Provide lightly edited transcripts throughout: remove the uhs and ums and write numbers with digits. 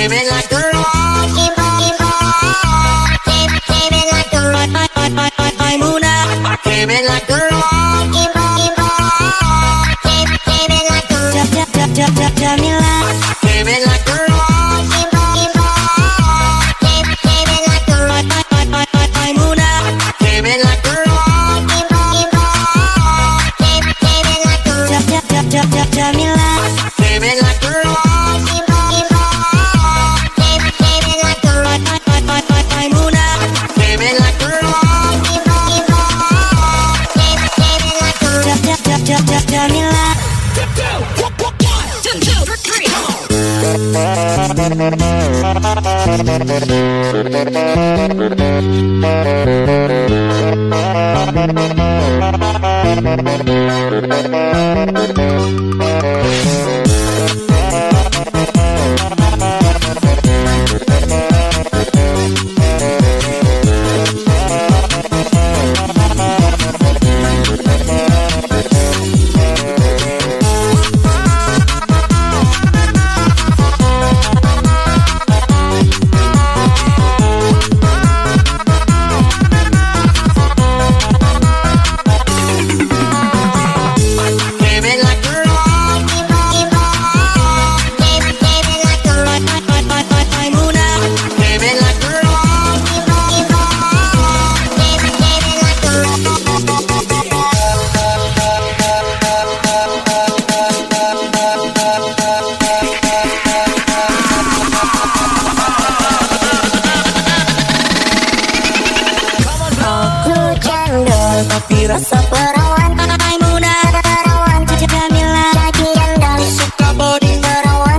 Tapi rasa perawan Maimuna perawan Cici Jamila Jaki dan Dali suka body perawan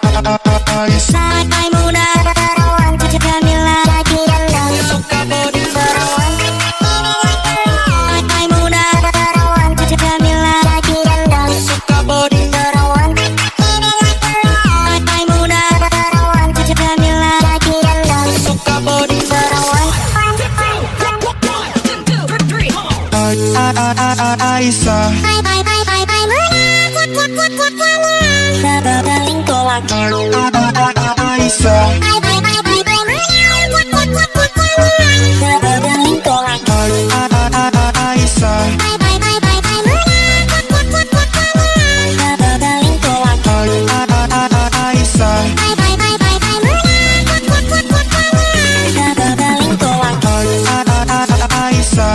Maimuna perawan Cici Jamila Jaki dan Dali suka body perawan Maimuna perawan Cici Jamila Jaki dan Dali suka body perawan Maimuna perawan Cici Jamila Jaki dan Dali suka body perawan Aisyah Babaling kolak Aisyah Babaling kolak Aisyah Babaling kolak Aisyah Babaling kolak Aisyah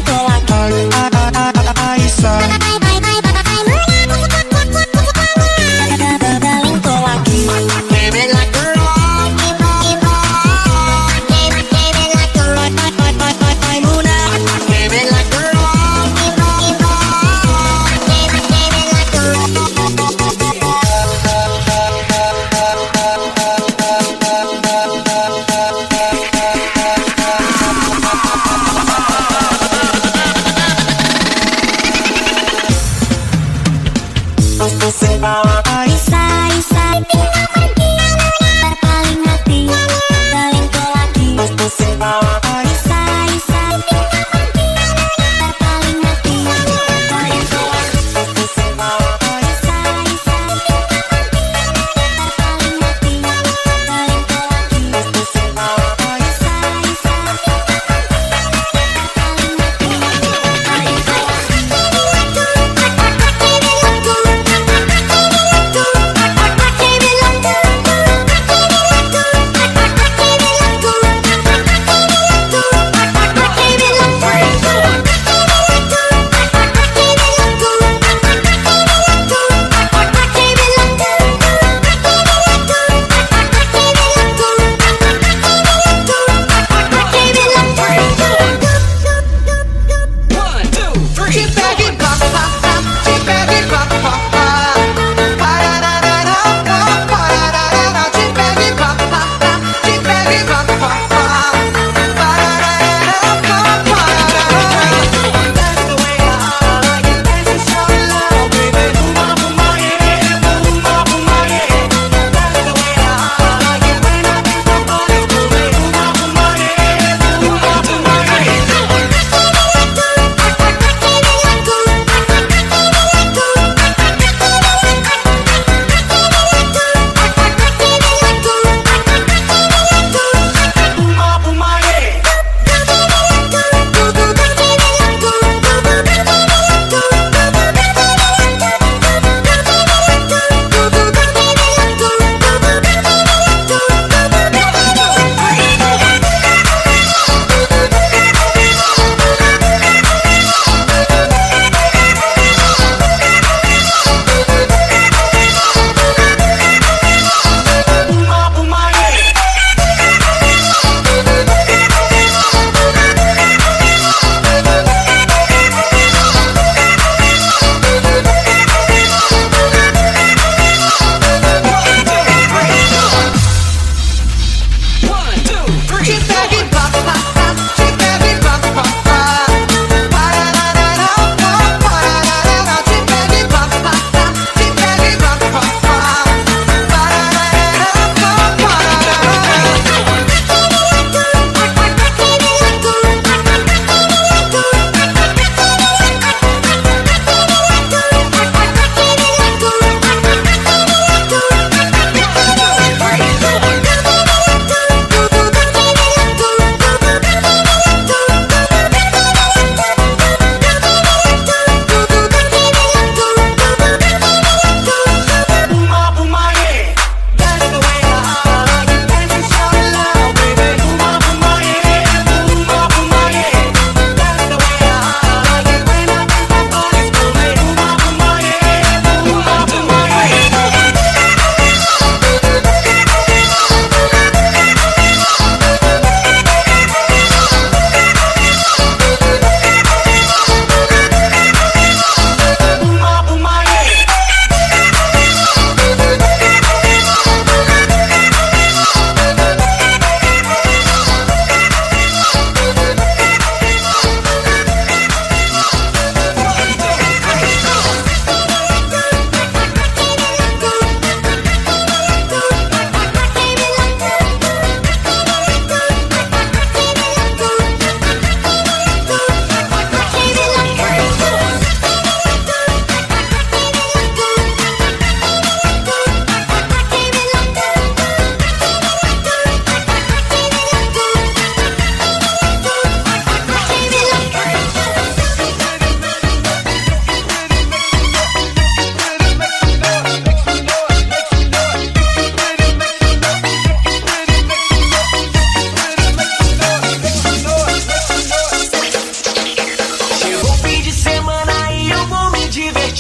Babaling kolak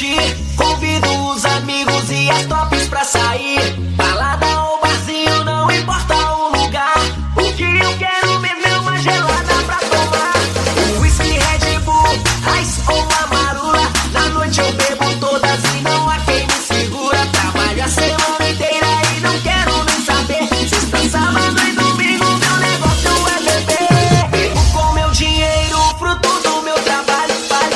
divertir. Convido os amigos e as tops pra sair. Balada ou barzinho, não importa o lugar. O que eu quero mesmo é uma gelada pra tomar. Whisky, Red Bull, Ice ou Amarula. Na noite eu bebo todas e não há quem me segura. Trabalho a semana inteira e não quero nem saber. Sexta, sábado e domingo, meu negócio é beber. Bebo com meu dinheiro, fruto do meu trabalho.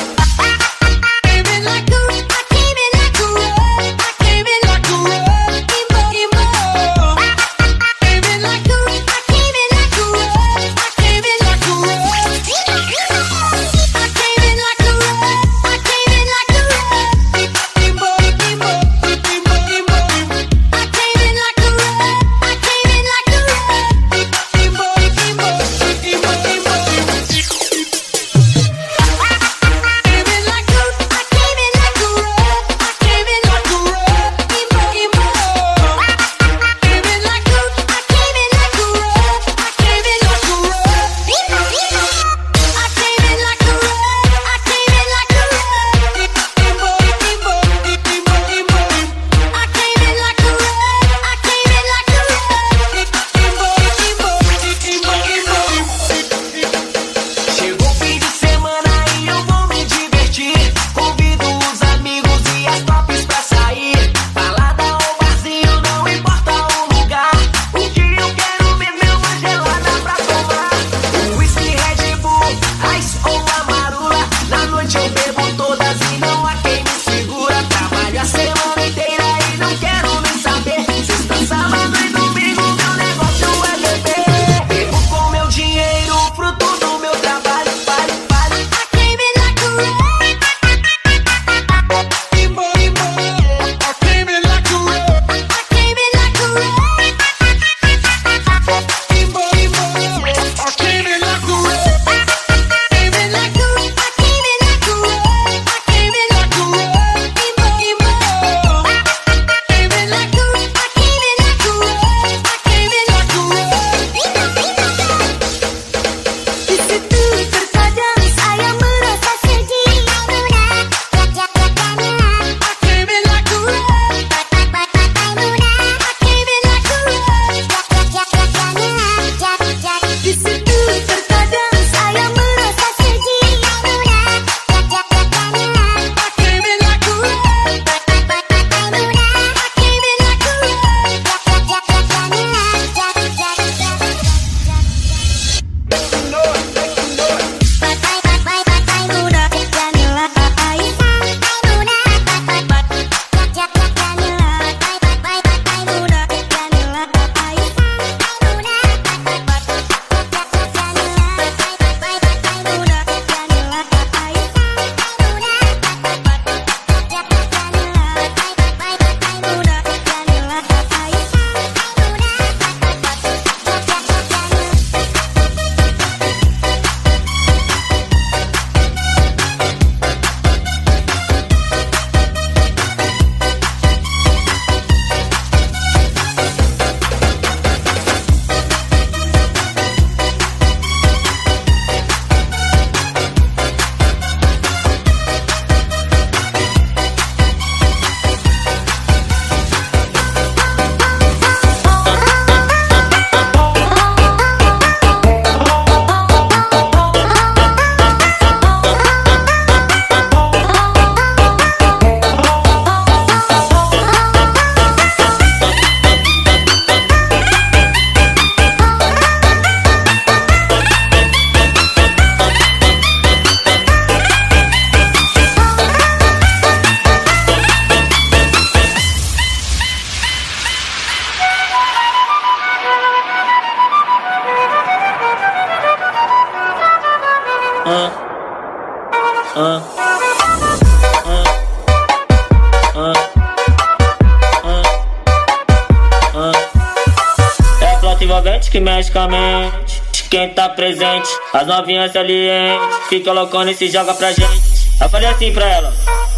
É a flauta envolvente que mexe com a mente de quem tá presente. As novinhas salientes fica loucona e se joga pra gente. Eu falei assim pra ela.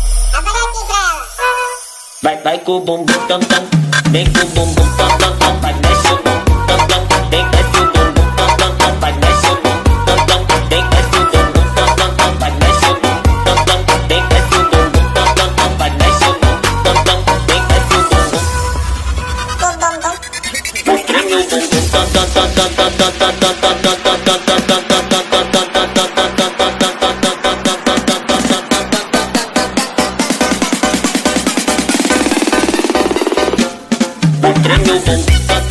Vai com o bumbum tam tam, vem com o bumbum tam tam tam, vai mexe o bumbum tam tam, vem desce o bumbum tam tam tam, vai mexe o bumbum tam tam, vem desce o bumbum tam tam tam, vai mexe o bumbum tam tam, vem desce o bumbum tam tam tam, vai treme o bumbum.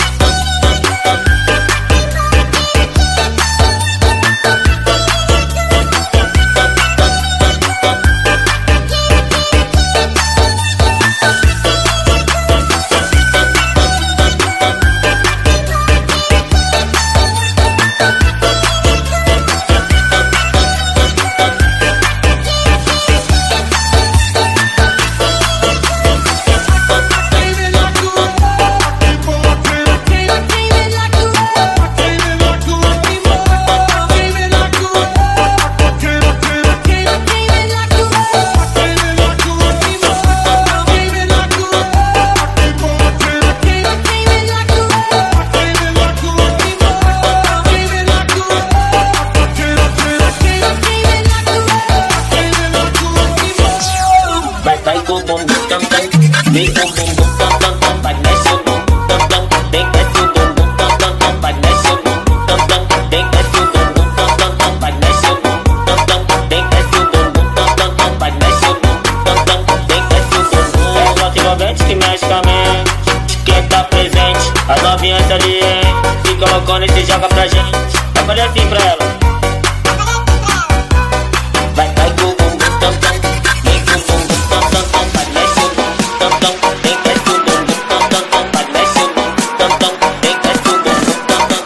Vai com o bumbum tam tam, vem com o bumbum tam tam tam, vai mexe o bumbum tam tam, vem desce o bumbum tam tam tam, vai mexe o bumbum tam tam, vem desce o bumbum tam tam tam, vai mexe o bumbum tam tam, vem desce o bumbum tam tam tam, vai mexe o bumbum tam tam, vem desce o bumbum. É o nosso envolvente que mexe com a mente, quem tá presente, as novinhas ali, hein, se colocando e se joga pra gente, vai fazer assim pra ela. Vai com o bumbum tam tam, vem com o bumbum tam tam tam, vai mexe o bumbum tam tam, vem desce o bumbum tam tam tam, vai mexe o bumbum tam tam, vem desce o bumbum tam tam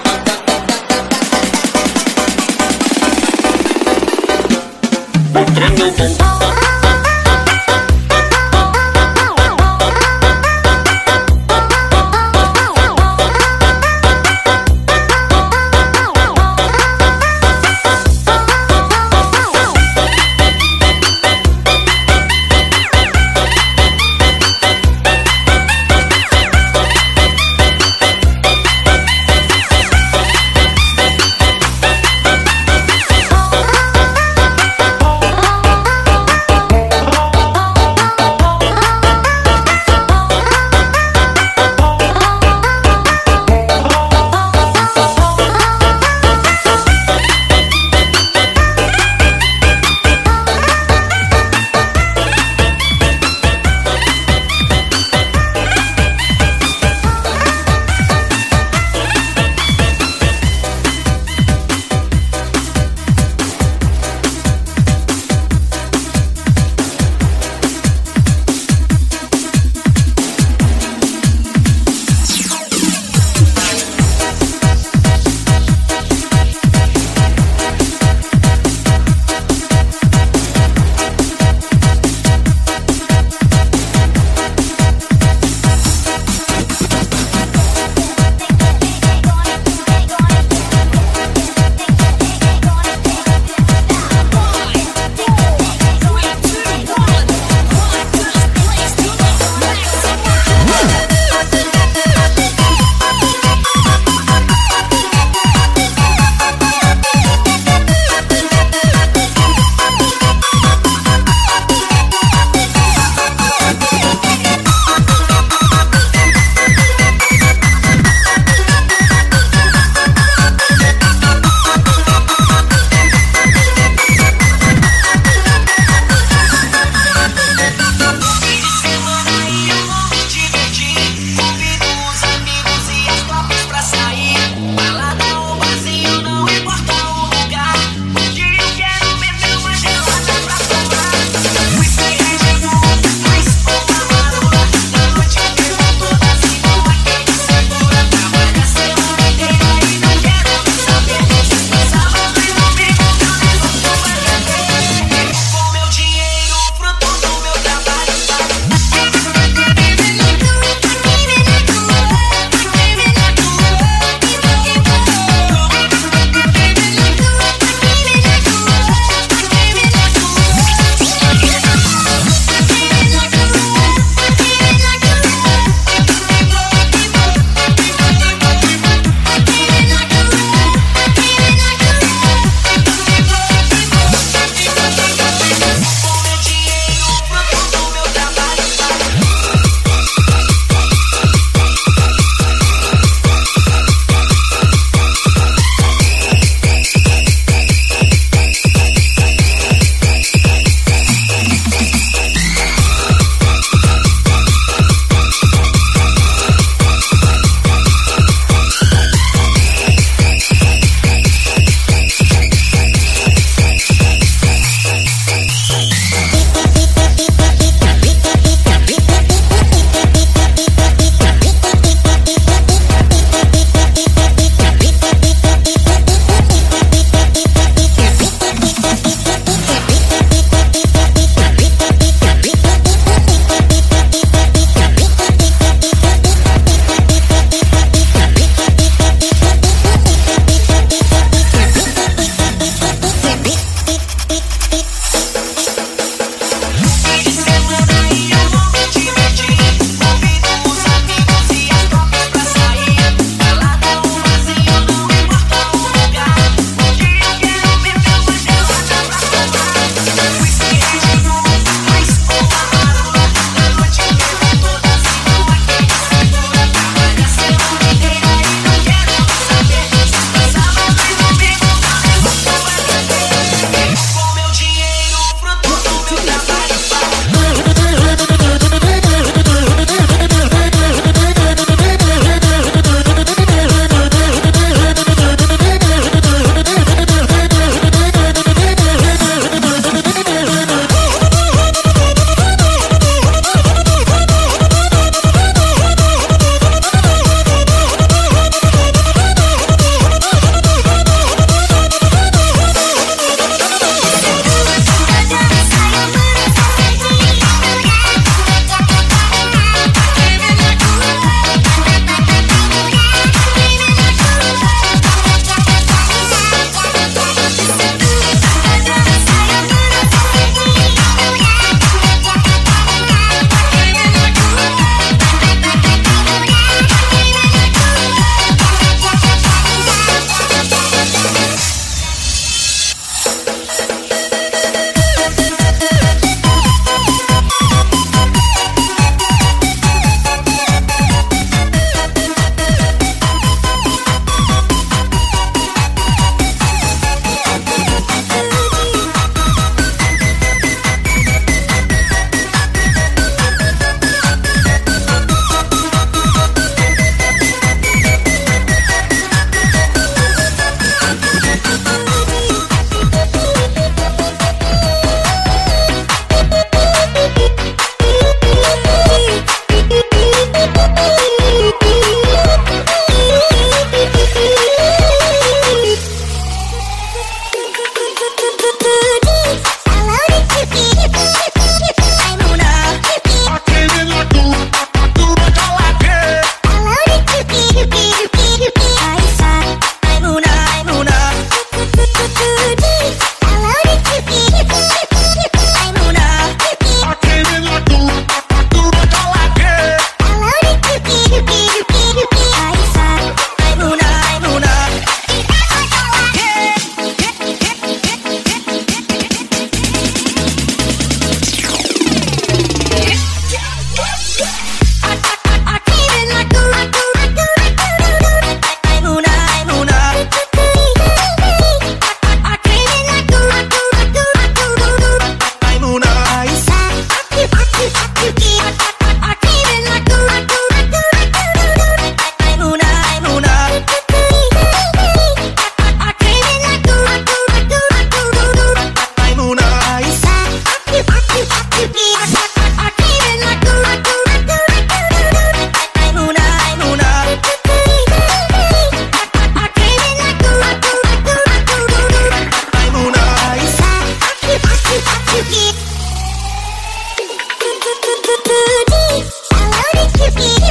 tam. Vai treme o bumbum.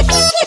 Bye.